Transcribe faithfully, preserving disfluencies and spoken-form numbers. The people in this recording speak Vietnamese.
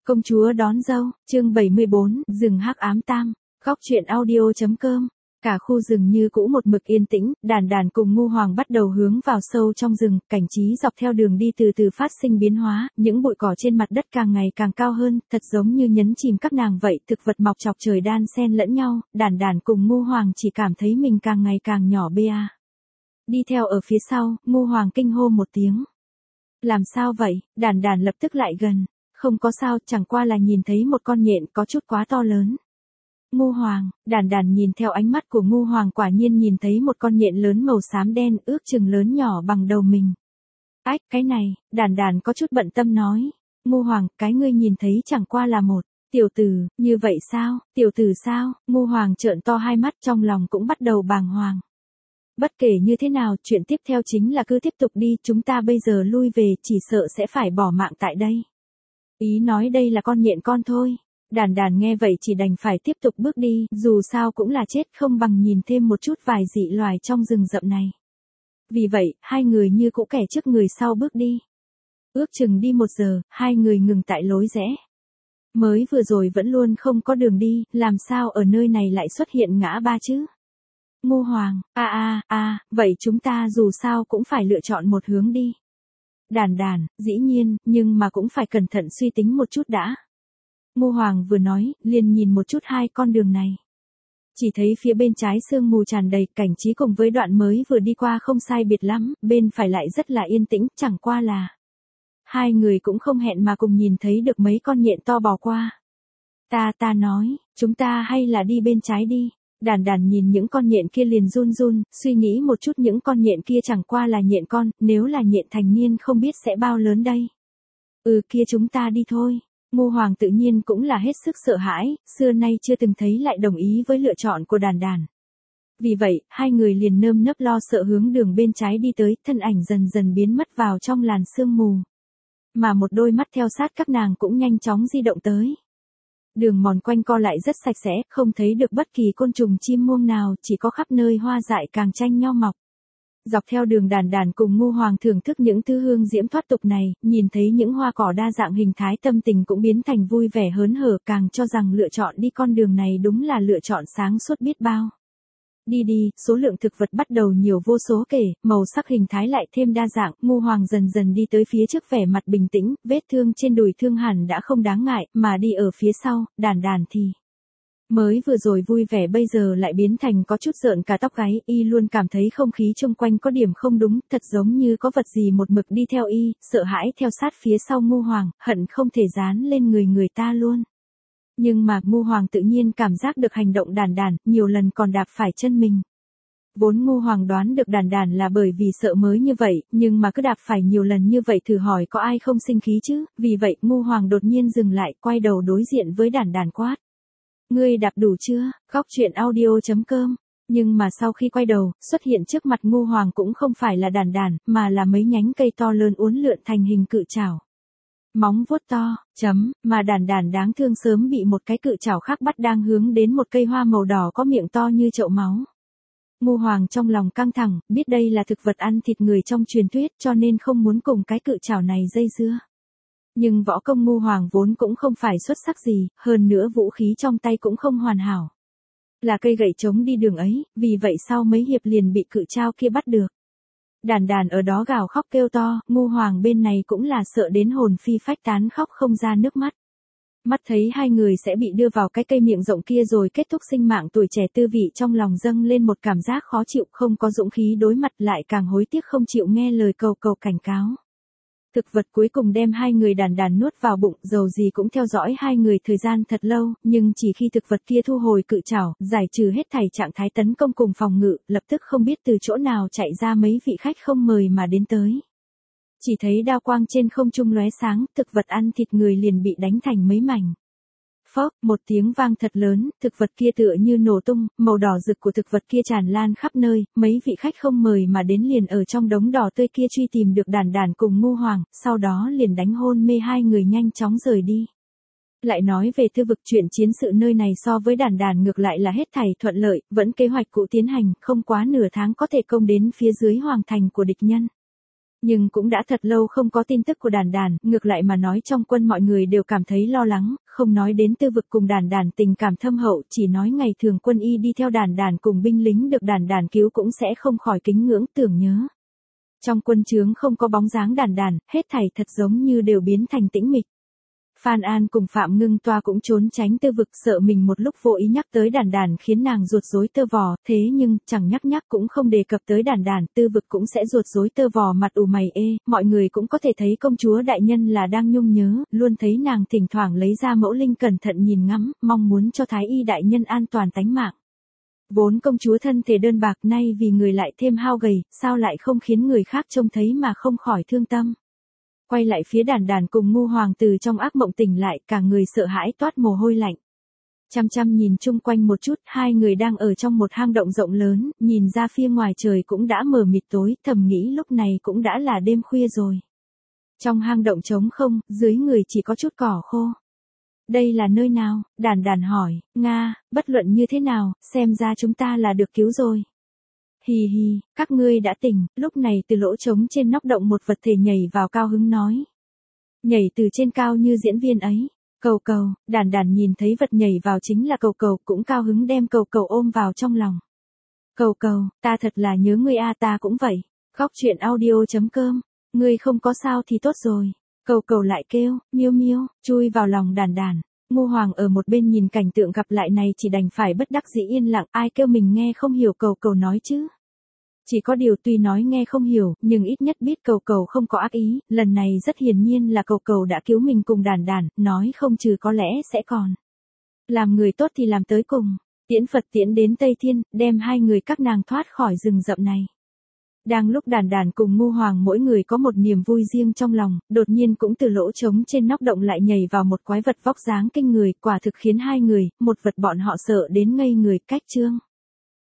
Công chúa đón dâu, chương bảy mươi bốn, rừng hắc ám tam, góc truyện audio.com. Cả khu rừng như cũ một mực yên tĩnh, Đàn Đàn cùng Ngu Hoàng bắt đầu hướng vào sâu trong rừng, cảnh trí dọc theo đường đi từ từ phát sinh biến hóa, những bụi cỏ trên mặt đất càng ngày càng cao hơn, thật giống như nhấn chìm các nàng vậy, thực vật mọc chọc trời đan xen lẫn nhau, Đàn Đàn cùng Ngu Hoàng chỉ cảm thấy mình càng ngày càng nhỏ bé. Đi theo ở phía sau, Ngu Hoàng kinh hô một tiếng. Làm sao vậy? Đàn Đàn lập tức lại gần. Không có sao, chẳng qua là nhìn thấy một con nhện có chút quá to lớn. Ngu Hoàng, Đàn Đàn nhìn theo ánh mắt của Ngu Hoàng, quả nhiên nhìn thấy một con nhện lớn màu xám đen, ước chừng lớn nhỏ bằng đầu mình. Ách, cái này, Đàn Đàn có chút bận tâm nói. Ngu Hoàng, cái ngươi nhìn thấy chẳng qua là một tiểu tử, như vậy sao, tiểu tử sao? Ngu Hoàng trợn to hai mắt, trong lòng cũng bắt đầu bàng hoàng. Bất kể như thế nào, chuyện tiếp theo chính là cứ tiếp tục đi, chúng ta bây giờ lui về, chỉ sợ sẽ phải bỏ mạng tại đây. Ý nói đây là con nhện con thôi. Đàn Đàn nghe vậy chỉ đành phải tiếp tục bước đi, dù sao cũng là chết, không bằng nhìn thêm một chút vài dị loài trong rừng rậm này. Vì vậy, hai người như cũ kẻ trước người sau bước đi. Ước chừng đi một giờ, hai người ngừng tại lối rẽ. Mới vừa rồi vẫn luôn không có đường đi, làm sao ở nơi này lại xuất hiện ngã ba chứ? Ngu Hoàng, a a a, vậy chúng ta dù sao cũng phải lựa chọn một hướng đi. Đàn Đàn, dĩ nhiên, nhưng mà cũng phải cẩn thận suy tính một chút đã. Ngu Hoàng vừa nói, liền nhìn một chút hai con đường này. Chỉ thấy phía bên trái sương mù tràn đầy, cảnh trí cùng với đoạn mới vừa đi qua không sai biệt lắm, bên phải lại rất là yên tĩnh, chẳng qua là hai người cũng không hẹn mà cùng nhìn thấy được mấy con nhện to bò qua. Ta ta nói, chúng ta hay là đi bên trái đi. Đàn Đàn nhìn những con nhện kia liền run run, suy nghĩ một chút những con nhện kia chẳng qua là nhện con, nếu là nhện thành niên không biết sẽ bao lớn đây. Ừ kia chúng ta đi thôi. Ngu Hoàng tự nhiên cũng là hết sức sợ hãi, xưa nay chưa từng thấy lại đồng ý với lựa chọn của Đàn Đàn. Vì vậy, hai người liền nơm nớp lo sợ hướng đường bên trái đi tới, thân ảnh dần dần biến mất vào trong làn sương mù. Mà một đôi mắt theo sát các nàng cũng nhanh chóng di động tới. Đường mòn quanh co lại rất sạch sẽ, không thấy được bất kỳ côn trùng chim muông nào, chỉ có khắp nơi hoa dại càng tranh nhau mọc. Dọc theo đường Đàn Đàn cùng Ngu Hoàng thưởng thức những thứ hương diễm thoát tục này, nhìn thấy những hoa cỏ đa dạng hình thái, tâm tình cũng biến thành vui vẻ hớn hở, càng cho rằng lựa chọn đi con đường này đúng là lựa chọn sáng suốt biết bao. Đi đi, số lượng thực vật bắt đầu nhiều vô số kể, màu sắc hình thái lại thêm đa dạng, Ngu Hoàng dần dần đi tới phía trước vẻ mặt bình tĩnh, vết thương trên đùi thương hẳn đã không đáng ngại, mà đi ở phía sau, Đàn Đàn thì mới vừa rồi vui vẻ bây giờ lại biến thành có chút rợn cả tóc gáy, y luôn cảm thấy không khí xung quanh có điểm không đúng, thật giống như có vật gì một mực đi theo y, sợ hãi theo sát phía sau Ngu Hoàng, hận không thể dán lên người người ta luôn. Nhưng mà Ngu Hoàng tự nhiên cảm giác được hành động Đàn Đàn, nhiều lần còn đạp phải chân mình. Vốn Ngu Hoàng đoán được Đàn Đàn là bởi vì sợ mới như vậy, nhưng mà cứ đạp phải nhiều lần như vậy thử hỏi có ai không sinh khí chứ, vì vậy Ngu Hoàng đột nhiên dừng lại, quay đầu đối diện với Đàn Đàn quát. Ngươi đạp đủ chưa? Góc truyện audio.com. Nhưng mà sau khi quay đầu, xuất hiện trước mặt Ngu Hoàng cũng không phải là Đàn Đàn, mà là mấy nhánh cây to lớn uốn lượn thành hình cự trảo. Móng vuốt to, chấm, mà Đàn Đàn đáng thương sớm bị một cái cự trảo khác bắt đang hướng đến một cây hoa màu đỏ có miệng to như chậu máu. Ngu Hoàng trong lòng căng thẳng, biết đây là thực vật ăn thịt người trong truyền thuyết cho nên không muốn cùng cái cự trảo này dây dưa. Nhưng võ công Ngu Hoàng vốn cũng không phải xuất sắc gì, hơn nữa vũ khí trong tay cũng không hoàn hảo. Là cây gậy chống đi đường ấy, vì vậy sau mấy hiệp liền bị cự trảo kia bắt được. Đàn Đàn ở đó gào khóc kêu to, Ngu Hoàng bên này cũng là sợ đến hồn phi phách tán khóc không ra nước mắt. Mắt thấy hai người sẽ bị đưa vào cái cây miệng rộng kia rồi kết thúc sinh mạng tuổi trẻ, tư vị trong lòng dâng lên một cảm giác khó chịu, không có dũng khí đối mặt, lại càng hối tiếc không chịu nghe lời cầu cầu cảnh cáo. Thực vật cuối cùng đem hai người Đàn Đàn nuốt vào bụng, dầu gì cũng theo dõi hai người thời gian thật lâu, nhưng chỉ khi thực vật kia thu hồi cự trảo, giải trừ hết thảy trạng thái tấn công cùng phòng ngự, lập tức không biết từ chỗ nào chạy ra mấy vị khách không mời mà đến tới. Chỉ thấy đao quang trên không trung lóe sáng, thực vật ăn thịt người liền bị đánh thành mấy mảnh. Phốc, một tiếng vang thật lớn, thực vật kia tựa như nổ tung, màu đỏ rực của thực vật kia tràn lan khắp nơi, mấy vị khách không mời mà đến liền ở trong đống đỏ tươi kia truy tìm được Đàn Đàn cùng Ngu Hoàng, sau đó liền đánh hôn mê hai người nhanh chóng rời đi. Lại nói về thư vực, chuyện chiến sự nơi này so với Đàn Đàn ngược lại là hết thảy thuận lợi, vẫn kế hoạch cũ tiến hành, không quá nửa tháng có thể công đến phía dưới hoàng thành của địch nhân. Nhưng cũng đã thật lâu không có tin tức của Đàn Đàn, ngược lại mà nói trong quân mọi người đều cảm thấy lo lắng, không nói đến Tư Vực cùng Đàn Đàn tình cảm thâm hậu, chỉ nói ngày thường quân y đi theo Đàn Đàn cùng binh lính được Đàn Đàn cứu cũng sẽ không khỏi kính ngưỡng tưởng nhớ. Trong quân trướng không có bóng dáng Đàn Đàn, hết thảy thật giống như đều biến thành tĩnh mịch. Phan An cùng Phạm Ngưng Toa cũng trốn tránh Tư Vực, sợ mình một lúc vô ý nhắc tới Đàn Đàn khiến nàng ruột rối tơ vò, thế nhưng, chẳng nhắc nhắc cũng không đề cập tới Đàn Đàn, Tư Vực cũng sẽ ruột rối tơ vò mặt ủ mày ê, mọi người cũng có thể thấy công chúa đại nhân là đang nhung nhớ, luôn thấy nàng thỉnh thoảng lấy ra mẫu linh cẩn thận nhìn ngắm, mong muốn cho Thái y đại nhân an toàn tánh mạng. Vốn công chúa thân thể đơn bạc nay vì người lại thêm hao gầy, sao lại không khiến người khác trông thấy mà không khỏi thương tâm. Quay lại phía Đàn Đàn cùng Ngu Hoàng từ trong ác mộng tỉnh lại, cả người sợ hãi toát mồ hôi lạnh. Chăm chăm nhìn chung quanh một chút, hai người đang ở trong một hang động rộng lớn, nhìn ra phía ngoài trời cũng đã mờ mịt tối, thầm nghĩ lúc này cũng đã là đêm khuya rồi. Trong hang động trống không, dưới người chỉ có chút cỏ khô. Đây là nơi nào? Đàn Đàn hỏi, Nga, bất luận như thế nào, xem ra chúng ta là được cứu rồi. Hì hì, các ngươi đã tỉnh, lúc này từ lỗ trống trên nóc động một vật thể nhảy vào cao hứng nói. Nhảy từ trên cao như diễn viên ấy. Cầu Cầu, Đàn Đàn nhìn thấy vật nhảy vào chính là Cầu Cầu, cũng cao hứng đem Cầu Cầu ôm vào trong lòng. Cầu Cầu, ta thật là nhớ ngươi a, ta cũng vậy. Góc truyện audio chấm com, ngươi không có sao thì tốt rồi. Cầu Cầu lại kêu, miêu miêu, chui vào lòng Đàn Đàn. Ngu Hoàng ở một bên nhìn cảnh tượng gặp lại này chỉ đành phải bất đắc dĩ yên lặng, ai kêu mình nghe không hiểu Cầu Cầu nói chứ. Chỉ có điều tuy nói nghe không hiểu, nhưng ít nhất biết Cầu Cầu không có ác ý, lần này rất hiển nhiên là Cầu Cầu đã cứu mình cùng Đàn Đàn, nói không trừ có lẽ sẽ còn. Làm người tốt thì làm tới cùng, tiễn Phật tiễn đến Tây Thiên, đem hai người các nàng thoát khỏi rừng rậm này. Đang lúc Đàn Đàn cùng Ngu Hoàng mỗi người có một niềm vui riêng trong lòng, đột nhiên cũng từ lỗ trống trên nóc động lại nhảy vào một quái vật vóc dáng kinh người, quả thực khiến hai người, một vật bọn họ sợ đến ngây người, cách chương.